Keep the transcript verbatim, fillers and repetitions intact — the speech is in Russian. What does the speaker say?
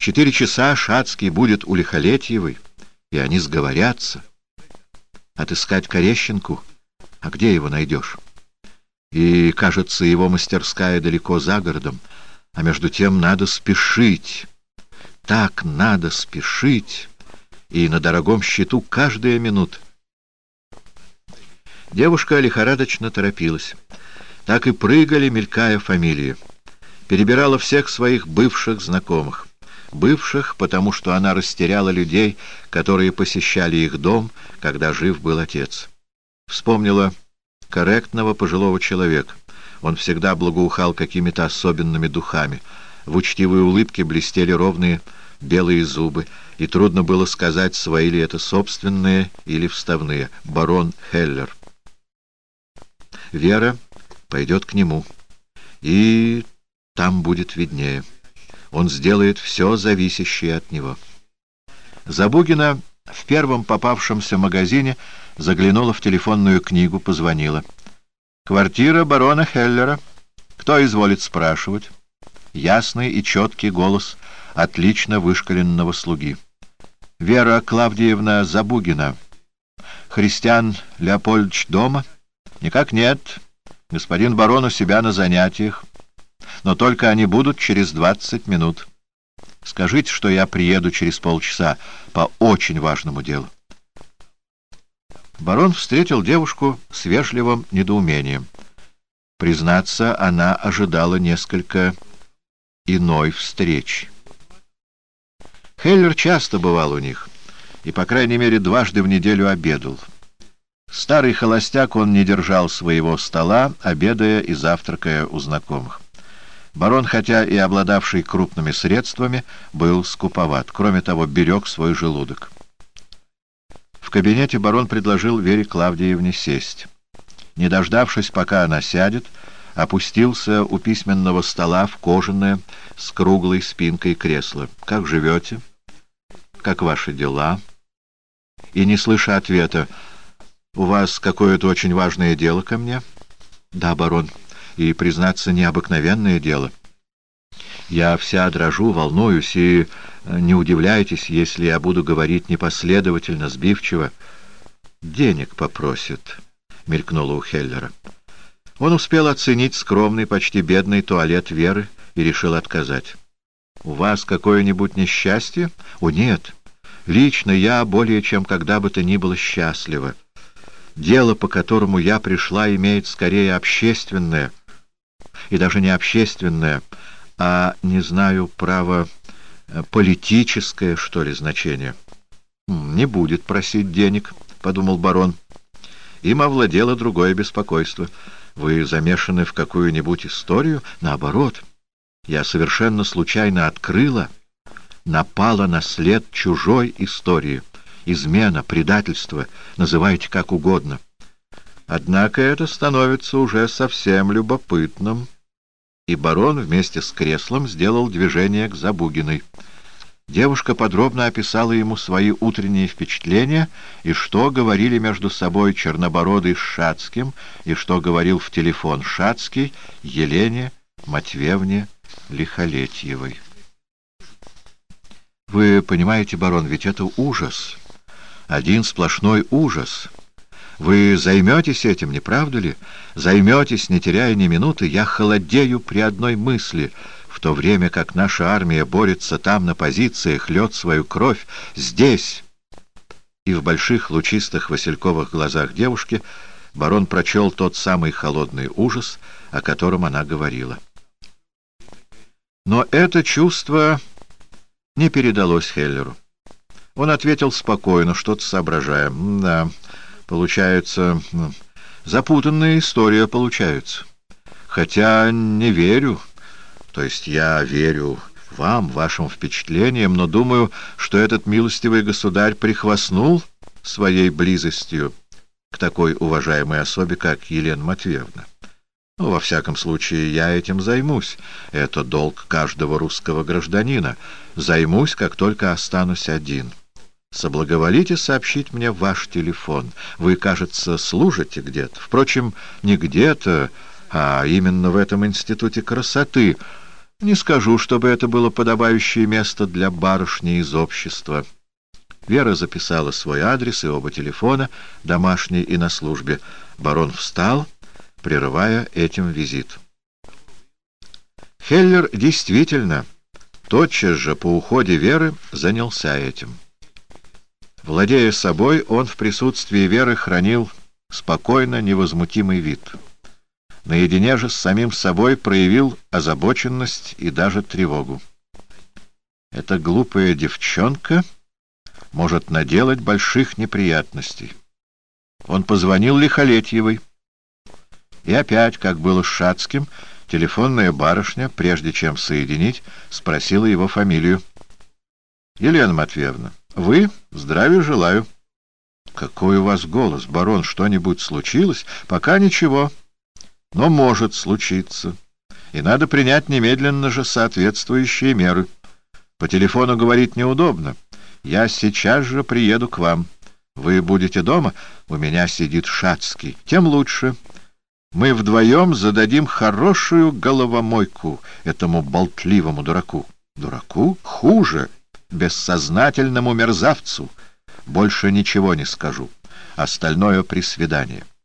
четыре часа Шацкий будет у Лихолетьевой, и они сговорятся. Отыскать Корещенку? А где его найдешь? И, кажется, его мастерская далеко за городом, а между тем надо спешить. Так надо спешить, и на дорогом счету каждая минута. Девушка лихорадочно торопилась. Так и прыгали, мелькая фамилии. Перебирала всех своих бывших знакомых. Бывших, потому что она растеряла людей, которые посещали их дом, когда жив был отец. Вспомнила корректного пожилого человека. Он всегда благоухал какими-то особенными духами. В учтивой улыбке блестели ровные белые зубы, и трудно было сказать, свои ли это собственные или вставные. Барон Хеллер. Вера пойдет к нему, и там будет виднее. Он сделает все зависящее от него. Забугина в первом попавшемся магазине заглянула в телефонную книгу, позвонила. «Квартира барона Хеллера. Кто изволит спрашивать?» Ясный и четкий голос отлично вышкаленного слуги. «Вера Клавдиевна Забугина. Христиан Леопольдович дома?» «Никак нет. Господин барон у себя на занятиях. Но только они будут через двадцать минут. Скажите, что я приеду через полчаса по очень важному делу». Барон встретил девушку с вежливым недоумением. Признаться, она ожидала несколько иной встречи. Хеллер часто бывал у них, и, по крайней мере, дважды в неделю обедал. Старый холостяк, он не держал своего стола, обедая и завтракая у знакомых. Барон, хотя и обладавший крупными средствами, был скуповат. Кроме того, берег свой желудок. В кабинете барон предложил Вере Клавдиевне сесть. Не дождавшись, пока она сядет, опустился у письменного стола в кожаное с круглой спинкой кресло. «Как живете? Как ваши дела?» И, не слыша ответа, «У вас какое-то очень важное дело ко мне?» «Да, барон, и, признаться, необыкновенное дело. Я вся дрожу, волнуюсь, и не удивляйтесь, если я буду говорить непоследовательно, сбивчиво. Денег попросит», — мелькнуло у Хеллера. Он успел оценить скромный, почти бедный туалет Веры и решил отказать. «У вас какое-нибудь несчастье?» «О, нет. Лично я более чем когда бы то ни было счастлива. Дело, по которому я пришла, имеет скорее общественное, и даже не общественное, а, не знаю, право, политическое, что ли, значение». «Не будет просить денег», — подумал барон. Им овладело другое беспокойство. «Вы замешаны в какую-нибудь историю?» «Наоборот. Я совершенно случайно открыла, напала на след чужой истории. Измена, предательство, называйте как угодно. Однако это становится уже совсем любопытным». И барон вместе с креслом сделал движение к Забугиной. Девушка подробно описала ему свои утренние впечатления и что говорили между собой Чернобородый с Шацким, и что говорил в телефон Шацкий Елене Матвеевне Лихолетьевой. «Вы понимаете, барон, ведь это ужас. Один сплошной ужас. Вы займетесь этим, не правда ли? Займетесь, не теряя ни минуты. Я холодею при одной мысли. В то время как наша армия борется там на позициях, льет свою кровь, здесь». И в больших лучистых васильковых глазах девушки барон прочел тот самый холодный ужас, о котором она говорила. Но это чувство не передалось Хеллеру. Он ответил спокойно, что-то соображая. «Да, получается, запутанная история получается. Хотя не верю. То есть я верю вам, вашим впечатлениям, но думаю, что этот милостивый государь прихвастнул своей близостью к такой уважаемой особе, как Елена Матвеевна. Ну, во всяком случае, я этим займусь. Это долг каждого русского гражданина. Займусь, как только останусь один. Соблаговолите сообщить мне ваш телефон. Вы, кажется, служите где-то. Впрочем, не где-то, а именно в этом институте красоты. Не скажу, чтобы это было подобающее место для барышни из общества. Вера записала свой адрес и оба телефона, домашний и на службе. Барон встал, прерывая этим визит. Хеллер действительно тотчас же по уходе Веры занялся этим. Владея собой, он в присутствии Веры хранил спокойно невозмутимый вид. Наедине же с самим собой проявил озабоченность и даже тревогу. Эта глупая девчонка может наделать больших неприятностей. Он позвонил Лихолетьевой. И опять, как было с Шацким, телефонная барышня, прежде чем соединить, спросила его фамилию. — Елена Матвеевна, вы? Здравия желаю. — Какой у вас голос, барон, что-нибудь случилось? — Пока ничего. Но может случиться. И надо принять немедленно же соответствующие меры. По телефону говорить неудобно. Я сейчас же приеду к вам. Вы будете дома? У меня сидит Шацкий. Тем лучше. Мы вдвоем зададим хорошую головомойку этому болтливому дураку. Дураку? Хуже. Бессознательному мерзавцу. Больше ничего не скажу. Остальное при свидании.